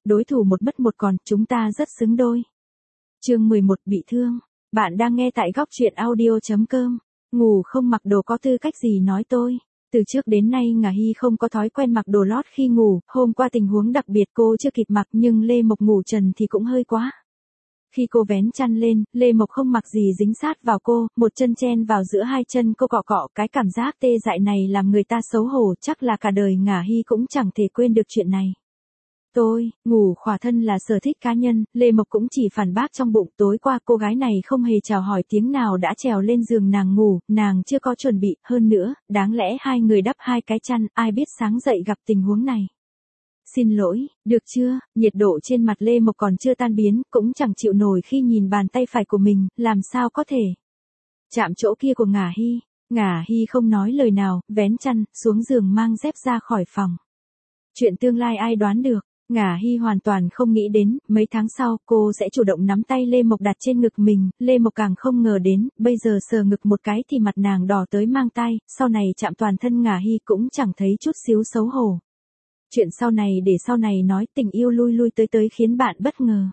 đối thủ một mất một còn, chúng ta rất xứng đôi. Chương 11 bị thương. Bạn đang nghe tại góc truyện audio.com. Ngủ không mặc đồ có tư cách gì nói tôi. Từ trước đến nay Ngà Hy không có thói quen mặc đồ lót khi ngủ, hôm qua tình huống đặc biệt cô chưa kịp mặc nhưng Lê Mộc ngủ trần thì cũng hơi quá. Khi cô vén chăn lên, Lê Mộc không mặc gì dính sát vào cô, một chân chen vào giữa hai chân cô cọ cọ, cái cảm giác tê dại này làm người ta xấu hổ, chắc là cả đời Ngà Hy cũng chẳng thể quên được chuyện này. Ngủ khỏa thân là sở thích cá nhân, Lê Mộc cũng chỉ phản bác trong bụng. Tối qua cô gái này không hề chào hỏi tiếng nào đã trèo lên giường nàng ngủ, nàng chưa có chuẩn bị, hơn nữa, đáng lẽ hai người đắp hai cái chăn, ai biết sáng dậy gặp tình huống này. Xin lỗi, được chưa, nhiệt độ trên mặt Lê Mộc còn chưa tan biến, cũng chẳng chịu nổi khi nhìn bàn tay phải của mình, làm sao có thể chạm chỗ kia của Ngà Hy. Ngà Hy không nói lời nào, vén chăn, xuống giường mang dép ra khỏi phòng. Chuyện tương lai ai đoán được. Ngà Hy hoàn toàn không nghĩ đến, mấy tháng sau, cô sẽ chủ động nắm tay Lê Mộc đặt trên ngực mình, Lê Mộc càng không ngờ đến, bây giờ sờ ngực một cái thì mặt nàng đỏ tới mang tay, sau này chạm toàn thân Ngà Hy cũng chẳng thấy chút xíu xấu hổ. Chuyện sau này để sau này nói, tình yêu lui lui tới khiến bạn bất ngờ.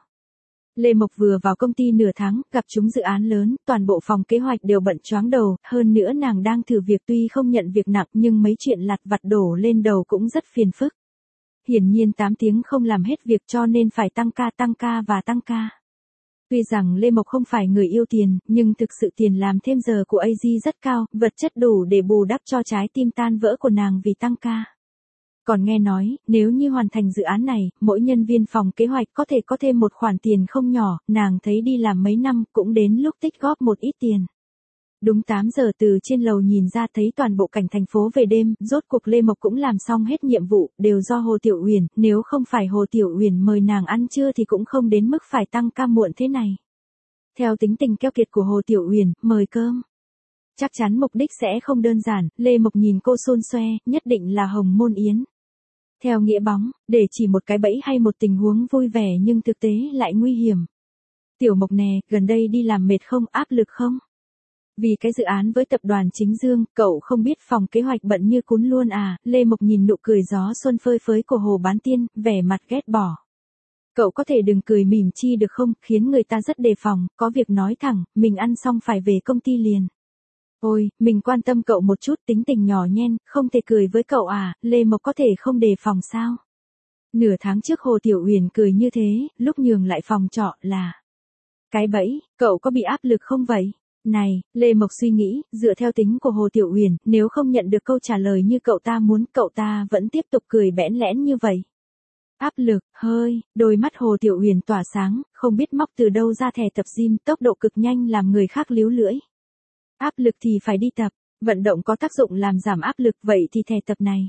Lê Mộc vừa vào công ty nửa tháng, gặp chúng dự án lớn, toàn bộ phòng kế hoạch đều bận choáng đầu, hơn nữa nàng đang thử việc tuy không nhận việc nặng nhưng mấy chuyện lặt vặt đổ lên đầu cũng rất phiền phức. Hiển nhiên 8 tiếng không làm hết việc cho nên phải tăng ca. Tuy rằng Lê Mộc không phải người yêu tiền, nhưng thực sự tiền làm thêm giờ của AG rất cao, vật chất đủ để bù đắp cho trái tim tan vỡ của nàng vì tăng ca. Còn nghe nói, nếu như hoàn thành dự án này, mỗi nhân viên phòng kế hoạch có thể có thêm một khoản tiền không nhỏ, nàng thấy đi làm mấy năm cũng đến lúc tích góp một ít tiền. Đúng 8 giờ từ trên lầu nhìn ra thấy toàn bộ cảnh thành phố về đêm, rốt cuộc Lê Mộc cũng làm xong hết nhiệm vụ, đều do Hồ Tiểu Uyển, nếu không phải Hồ Tiểu Uyển mời nàng ăn trưa thì cũng không đến mức phải tăng ca muộn thế này. Theo tính tình keo kiệt của Hồ Tiểu Uyển, mời cơm. Chắc chắn mục đích sẽ không đơn giản, Lê Mộc nhìn cô xôn xoe, nhất định là Hồng Môn Yến. Theo nghĩa bóng, để chỉ một cái bẫy hay một tình huống vui vẻ nhưng thực tế lại nguy hiểm. Tiểu Mộc nè, gần đây đi làm mệt không, áp lực không? Vì cái dự án với tập đoàn Chính Dương, cậu không biết phòng kế hoạch bận như cún luôn à, Lê Mộc nhìn nụ cười gió xuân phơi phới của Hồ Bán Tiên, vẻ mặt ghét bỏ. Cậu có thể đừng cười mỉm chi được không, khiến người ta rất đề phòng, có việc nói thẳng, mình ăn xong phải về công ty liền. Ôi, mình quan tâm cậu một chút, tính tình nhỏ nhen, không thể cười với cậu à, Lê Mộc có thể không đề phòng sao? Nửa tháng trước Hồ Tiểu Uyển cười như thế, lúc nhường lại phòng trọ là cái bẫy, cậu có bị áp lực không vậy? Này, Lê Mộc suy nghĩ, dựa theo tính của Hồ Tiểu Uyển, nếu không nhận được câu trả lời như cậu ta muốn, cậu ta vẫn tiếp tục cười bẽn lẽn như vậy. Áp lực, hơi, đôi mắt Hồ Tiểu Uyển tỏa sáng, không biết móc từ đâu ra thẻ tập gym, tốc độ cực nhanh làm người khác líu lưỡi. Áp lực thì phải đi tập, vận động có tác dụng làm giảm áp lực, vậy thì thẻ tập này.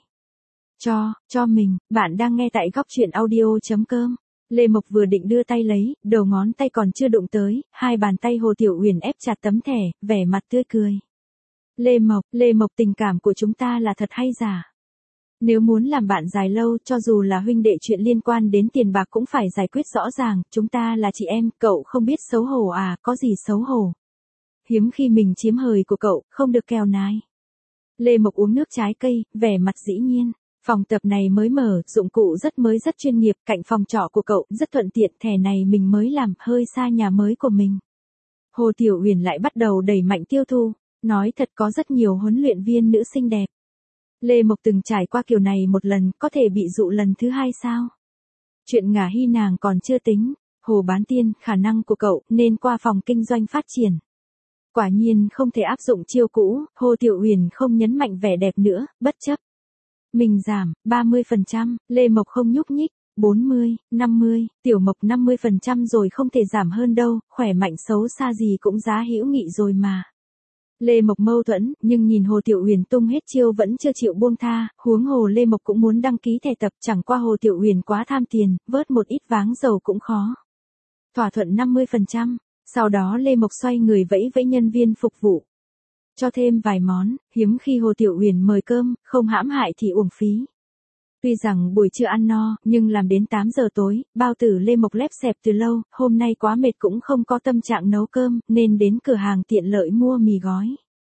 Cho mình, bạn đang nghe tại góc truyện audio.com. Lê Mộc vừa định đưa tay lấy, đầu ngón tay còn chưa đụng tới, hai bàn tay Hồ Tiểu Uyển ép chặt tấm thẻ, vẻ mặt tươi cười. Lê Mộc tình cảm của chúng ta là thật hay giả? Nếu muốn làm bạn dài lâu, cho dù là huynh đệ chuyện liên quan đến tiền bạc cũng phải giải quyết rõ ràng, chúng ta là chị em, cậu không biết xấu hổ à, có gì xấu hổ? Hiếm khi mình chiếm hời của cậu, không được kèo nái. Lê Mộc uống nước trái cây, vẻ mặt dĩ nhiên. Phòng tập này mới mở, dụng cụ rất mới rất chuyên nghiệp, cạnh phòng trọ của cậu, rất thuận tiện, thẻ này mình mới làm, hơi xa nhà mới của mình. Hồ Tiểu Uyển lại bắt đầu đẩy mạnh tiêu thụ, nói thật có rất nhiều huấn luyện viên nữ xinh đẹp. Lê Mộc từng trải qua kiểu này một lần, có thể bị dụ lần thứ hai sao? Chuyện Ngà Hy nàng còn chưa tính, Hồ Bán Tiên, khả năng của cậu, nên qua phòng kinh doanh phát triển. Quả nhiên không thể áp dụng chiêu cũ, Hồ Tiểu Uyển không nhấn mạnh vẻ đẹp nữa, bất chấp. Mình giảm, 30%, Lê Mộc không nhúc nhích, 40, 50, Tiểu Mộc 50% rồi không thể giảm hơn đâu, khỏe mạnh xấu xa gì cũng giá hữu nghị rồi mà. Lê Mộc mâu thuẫn, nhưng nhìn Hồ Tiểu Uyển tung hết chiêu vẫn chưa chịu buông tha, huống hồ Lê Mộc cũng muốn đăng ký thẻ tập, chẳng qua Hồ Tiểu Uyển quá tham tiền, vớt một ít váng dầu cũng khó. Thỏa thuận 50%, sau đó Lê Mộc xoay người vẫy vẫy nhân viên phục vụ. Cho thêm vài món, hiếm khi Hồ Tiểu Uyển mời cơm, không hãm hại thì uổng phí. Tuy rằng buổi trưa ăn no, nhưng làm đến 8 giờ tối, bao tử Lê Mộc lép xẹp từ lâu, hôm nay quá mệt cũng không có tâm trạng nấu cơm, nên đến cửa hàng tiện lợi mua mì gói.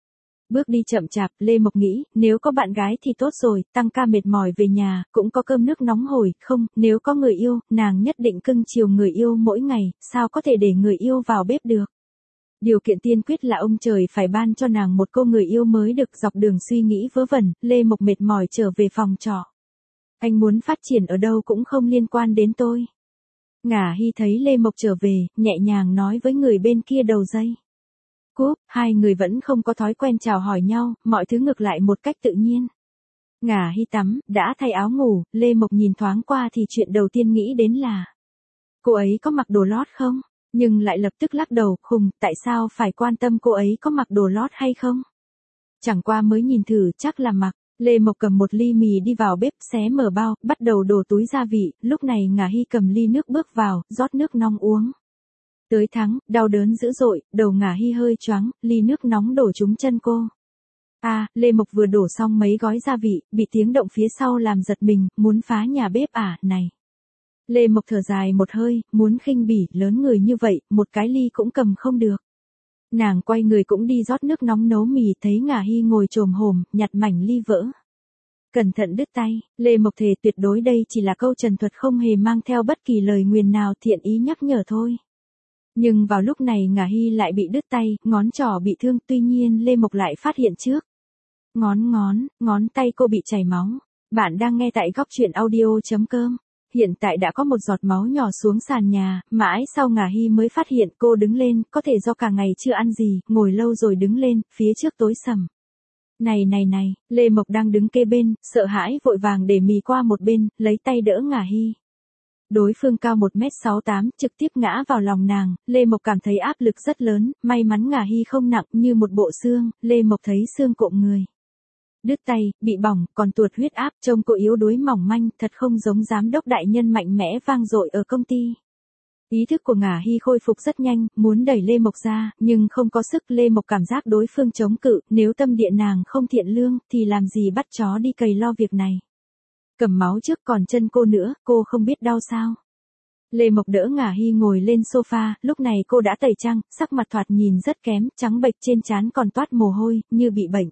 Bước đi chậm chạp, Lê Mộc nghĩ, nếu có bạn gái thì tốt rồi, tăng ca mệt mỏi về nhà, cũng có cơm nước nóng hổi, không, nếu có người yêu, nàng nhất định cưng chiều người yêu mỗi ngày, sao có thể để người yêu vào bếp được. Điều kiện tiên quyết là ông trời phải ban cho nàng một cô người yêu mới được. Dọc đường suy nghĩ vớ vẩn, Lê Mộc mệt mỏi trở về phòng trọ. Anh muốn phát triển ở đâu cũng không liên quan đến tôi. Ngả Hy thấy Lê Mộc trở về, nhẹ nhàng nói với người bên kia đầu dây. Cúp, hai người vẫn không có thói quen chào hỏi nhau, mọi thứ ngược lại một cách tự nhiên. Ngả Hy tắm, đã thay áo ngủ, Lê Mộc nhìn thoáng qua thì chuyện đầu tiên nghĩ đến là cô ấy có mặc đồ lót không? Nhưng lại lập tức lắc đầu, khùng, tại sao phải quan tâm cô ấy có mặc đồ lót hay không? Chẳng qua mới nhìn thử, chắc là mặc. Lê Mộc cầm một ly mì đi vào bếp, xé mở bao, bắt đầu đổ túi gia vị, lúc này Ngả Hy cầm ly nước bước vào, rót nước nóng uống. Tới thắng, đau đớn dữ dội, đầu Ngả Hy hơi choáng, ly nước nóng đổ trúng chân cô. Lê Mộc vừa đổ xong mấy gói gia vị, bị tiếng động phía sau làm giật mình, muốn phá nhà bếp này. Lê Mộc thở dài một hơi, muốn khinh bỉ, lớn người như vậy, một cái ly cũng cầm không được. Nàng quay người cũng đi rót nước nóng nấu mì, thấy Ngả Hy ngồi chồm hổm, nhặt mảnh ly vỡ. Cẩn thận đứt tay, Lê Mộc thề tuyệt đối đây chỉ là câu trần thuật không hề mang theo bất kỳ lời nguyền nào, thiện ý nhắc nhở thôi. Nhưng vào lúc này Ngả Hy lại bị đứt tay, ngón trỏ bị thương, tuy nhiên Lê Mộc lại phát hiện trước. Ngón tay cô bị chảy máu. Bạn đang nghe tại góc truyện audio.com. Hiện tại đã có một giọt máu nhỏ xuống sàn nhà, mãi sau Ngả Hy mới phát hiện. Cô đứng lên, có thể do cả ngày chưa ăn gì, ngồi lâu rồi đứng lên, phía trước tối sầm. Này, Lê Mộc đang đứng kê bên, sợ hãi vội vàng để mì qua một bên, lấy tay đỡ Ngả Hy. Đối phương cao 1m68, trực tiếp ngã vào lòng nàng, Lê Mộc cảm thấy áp lực rất lớn, may mắn Ngả Hy không nặng như một bộ xương, Lê Mộc thấy xương cộm người. Đứt tay, bị bỏng, còn tuột huyết áp, trông cô yếu đuối mỏng manh, thật không giống giám đốc đại nhân mạnh mẽ vang dội ở công ty. Ý thức của Ngả Hy khôi phục rất nhanh, muốn đẩy Lê Mộc ra, nhưng không có sức. Lê Mộc cảm giác đối phương chống cự, nếu tâm địa nàng không thiện lương, thì làm gì bắt chó đi cày lo việc này. Cầm máu trước còn chân cô nữa, cô không biết đau sao. Lê Mộc đỡ Ngả Hy ngồi lên sofa, lúc này cô đã tẩy trang, sắc mặt thoạt nhìn rất kém, trắng bệch trên trán còn toát mồ hôi, như bị bệnh.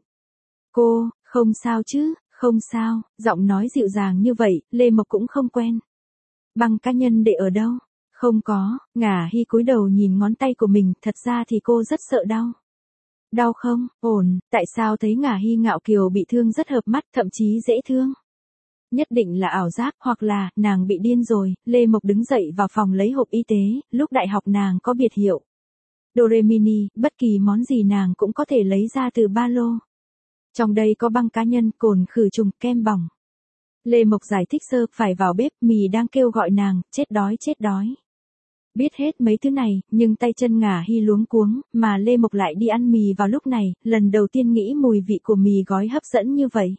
Cô, không sao chứ, không sao, giọng nói dịu dàng như vậy, Lê Mộc cũng không quen. Băng cá nhân để ở đâu? Không có, Ngả Hy cúi đầu nhìn ngón tay của mình, thật ra thì cô rất sợ đau. Đau không? Ổn, tại sao thấy Ngả Hy ngạo kiều bị thương rất hợp mắt, thậm chí dễ thương. Nhất định là ảo giác, hoặc là, nàng bị điên rồi. Lê Mộc đứng dậy vào phòng lấy hộp y tế, lúc đại học nàng có biệt hiệu Doremini, bất kỳ món gì nàng cũng có thể lấy ra từ ba lô. Trong đây có băng cá nhân, cồn khử trùng, kem bỏng. Lê Mộc giải thích sơ, phải vào bếp, mì đang kêu gọi nàng, chết đói. Biết hết mấy thứ này, nhưng tay chân Ngả Hy luống cuống, mà Lê Mộc lại đi ăn mì vào lúc này, lần đầu tiên nghĩ mùi vị của mì gói hấp dẫn như vậy.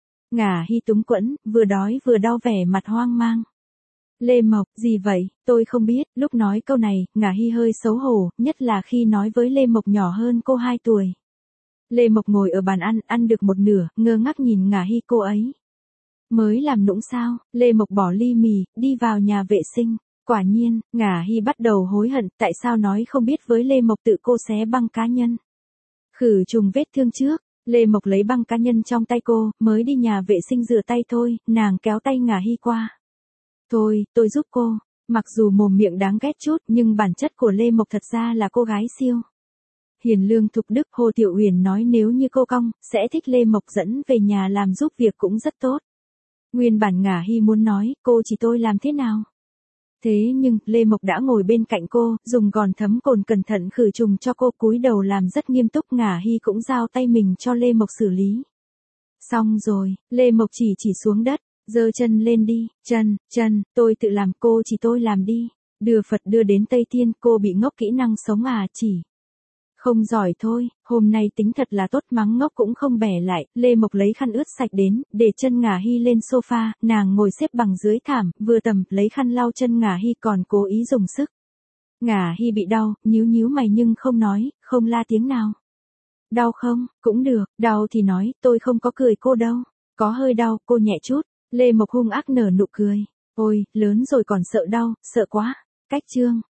Ngả Hy túng quẫn, vừa đói vừa đau, vẻ mặt hoang mang. Lê Mộc, gì vậy, tôi không biết. Lúc nói câu này, Ngả Hy hơi xấu hổ, nhất là khi nói với Lê Mộc nhỏ hơn cô 2 tuổi. Lê Mộc ngồi ở bàn ăn được một nửa, ngơ ngác nhìn Ngả Hy. Cô ấy mới làm nũng sao? Lê Mộc bỏ ly mì, đi vào nhà vệ sinh. Quả nhiên, Ngả Hy bắt đầu hối hận, tại sao nói không biết với Lê Mộc, tự cô xé băng cá nhân. Khử trùng vết thương trước. Lê Mộc lấy băng cá nhân trong tay cô, mới đi nhà vệ sinh rửa tay thôi, nàng kéo tay Ngả Hy qua. Thôi, tôi giúp cô. Mặc dù mồm miệng đáng ghét chút, nhưng bản chất của Lê Mộc thật ra là cô gái siêu hiền lương thục đức. Hồ Tiểu Uyển nói nếu như cô cong, sẽ thích Lê Mộc dẫn về nhà làm giúp việc cũng rất tốt. Nguyên bản Ngả Hy muốn nói, cô chỉ tôi làm thế nào? Thế nhưng, Lê Mộc đã ngồi bên cạnh cô, dùng gòn thấm cồn cẩn thận khử trùng cho cô, cúi đầu làm rất nghiêm túc. Ngả Hy cũng giao tay mình cho Lê Mộc xử lý. Xong rồi, Lê Mộc chỉ xuống đất, giơ chân lên đi, chân, tôi tự làm, cô chỉ tôi làm đi. Đưa Phật đưa đến Tây Thiên, cô bị ngốc kỹ năng sống chỉ. Không giỏi thôi, hôm nay tính thật là tốt, mắng ngốc cũng không bẻ lại. Lê Mộc lấy khăn ướt sạch đến, để chân Ngả Hy lên sofa, nàng ngồi xếp bằng dưới thảm, vừa tầm, lấy khăn lau chân Ngả Hy, còn cố ý dùng sức. Ngả Hy bị đau, nhíu mày nhưng không nói, không la tiếng nào. Đau không? Cũng được, đau thì nói, tôi không có cười cô đâu. Có hơi đau, cô nhẹ chút. Lê Mộc hung ác nở nụ cười. Ôi, lớn rồi còn sợ đau, sợ quá. Cách chương.